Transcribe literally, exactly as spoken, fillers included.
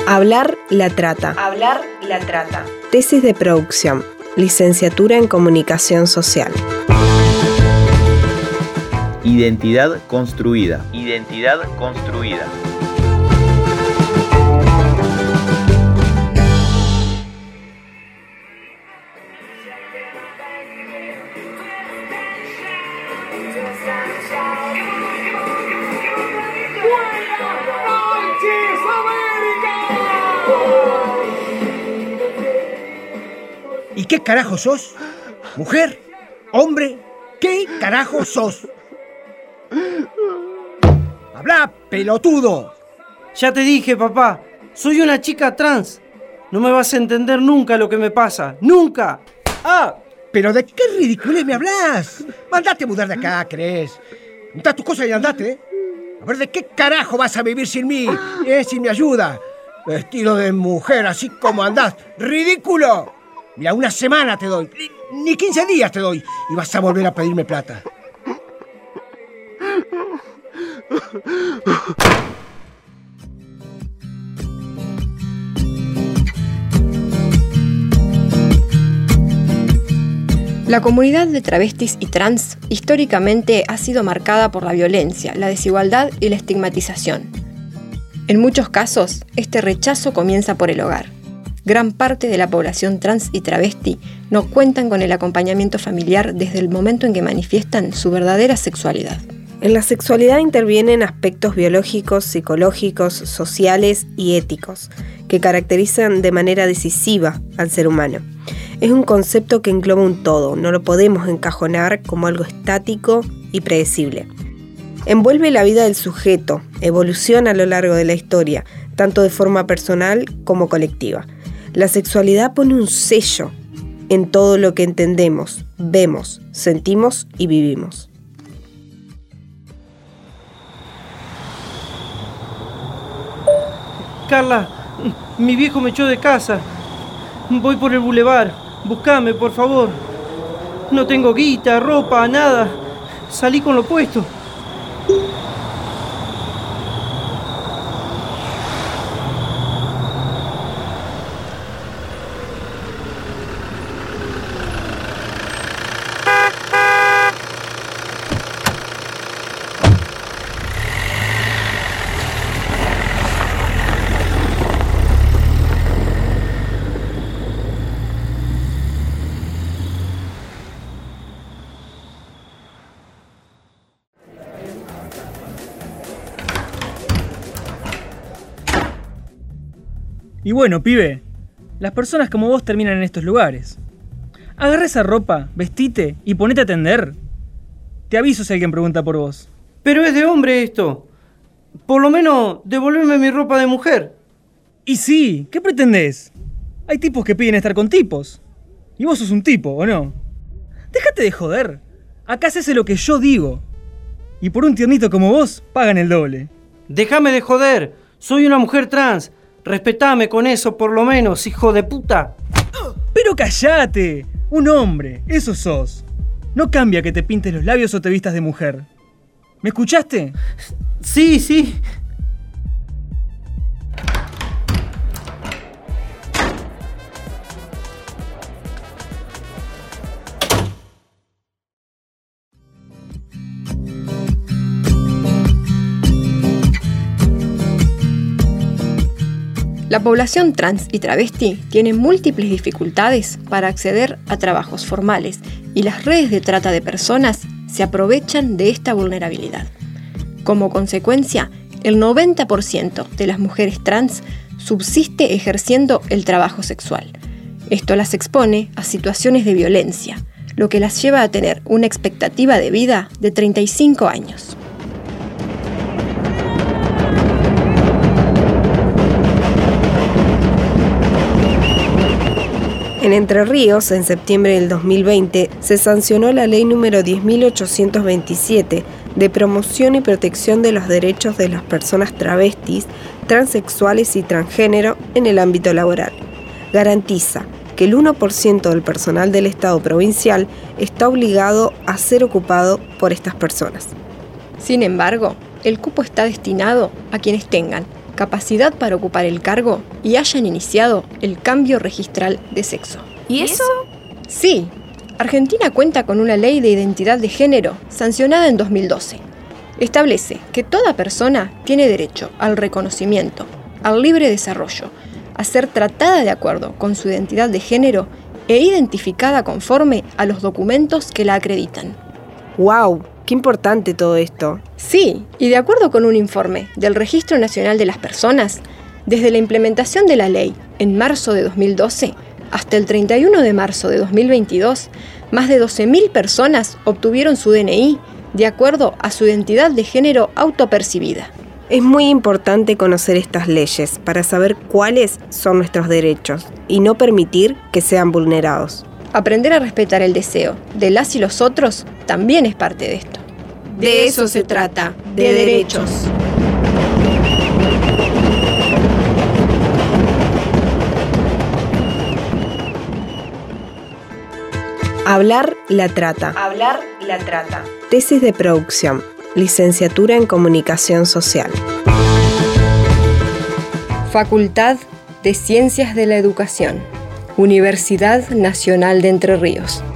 Hablar la trata. Hablar la trata. Tesis de producción. Licenciatura en Comunicación Social. Identidad construida. Identidad construida. ¿Y qué carajo sos? ¿Mujer? ¿Hombre? ¿Qué carajo sos? ¡Habla, pelotudo! Ya te dije, papá, soy una chica trans. No me vas a entender nunca lo que me pasa. ¡Nunca! ¡Ah! ¿Pero de qué ridiculez me hablas? Mandate a mudar de acá, ¿crees? Juntá tus cosas y andate, ¿eh? A ver, ¿de qué carajo vas a vivir sin mí? ¿Eh? Sin mi ayuda. Vestido de mujer, así como andás. ¡Ridículo! Mira, una semana te doy. Ni, ni quince días te doy. Y vas a volver a pedirme plata. La comunidad de travestis y trans históricamente ha sido marcada por la violencia, la desigualdad y la estigmatización. En muchos casos, este rechazo comienza por el hogar. Gran parte de la población trans y travesti no cuentan con el acompañamiento familiar desde el momento en que manifiestan su verdadera sexualidad. En la sexualidad intervienen aspectos biológicos, psicológicos, sociales y éticos que caracterizan de manera decisiva al ser humano. Es un concepto que engloba un todo, no lo podemos encajonar como algo estático y predecible. Envuelve la vida del sujeto, evoluciona a lo largo de la historia, tanto de forma personal como colectiva. La sexualidad pone un sello en todo lo que entendemos, vemos, sentimos y vivimos. Carla, mi viejo me echó de casa. Voy por el bulevar. Buscame, por favor. No tengo guita, ropa, nada. Salí con lo puesto. Y bueno, pibe, las personas como vos terminan en estos lugares. Agarrá esa ropa, vestite y ponete a atender. Te aviso si alguien pregunta por vos. Pero es de hombre esto. Por lo menos devolverme mi ropa de mujer. Y sí, ¿qué pretendés? Hay tipos que piden estar con tipos. Y vos sos un tipo, ¿o no? Déjate de joder. Acá se hace lo que yo digo. Y por un tiernito como vos, pagan el doble. Déjame de joder. Soy una mujer trans. Respetame con eso, por lo menos, hijo de puta. Pero callate. Un hombre, eso sos. No cambia que te pintes los labios o te vistas de mujer. ¿Me escuchaste? Sí, sí. La población trans y travesti tiene múltiples dificultades para acceder a trabajos formales y las redes de trata de personas se aprovechan de esta vulnerabilidad. Como consecuencia, el noventa por ciento de las mujeres trans subsiste ejerciendo el trabajo sexual. Esto las expone a situaciones de violencia, lo que las lleva a tener una expectativa de vida de treinta y cinco años. En Entre Ríos, en septiembre del dos mil veinte, se sancionó la ley número diez mil ochocientos veintisiete de promoción y protección de los derechos de las personas travestis, transexuales y transgénero en el ámbito laboral. Garantiza que el uno por ciento del personal del Estado provincial está obligado a ser ocupado por estas personas. Sin embargo, el cupo está destinado a quienes tengan capacidad para ocupar el cargo y hayan iniciado el cambio registral de sexo. ¿Y eso? Sí, Argentina cuenta con una ley de identidad de género sancionada en dos mil doce. Establece que toda persona tiene derecho al reconocimiento, al libre desarrollo, a ser tratada de acuerdo con su identidad de género e identificada conforme a los documentos que la acreditan. ¡Wow! ¡Qué importante todo esto! Sí, y de acuerdo con un informe del Registro Nacional de las Personas, desde la implementación de la ley en marzo de dos mil doce hasta el treinta y uno de marzo de dos mil veintidós, más de doce mil personas obtuvieron su D N I de acuerdo a su identidad de género autopercibida. Es muy importante conocer estas leyes para saber cuáles son nuestros derechos y no permitir que sean vulnerados. Aprender a respetar el deseo de las y los otros también es parte de esto. De eso se trata, de derechos. Hablar la trata. Hablar la trata. Tesis de producción. Licenciatura en Comunicación Social. Facultad de Ciencias de la Educación. Universidad Nacional de Entre Ríos.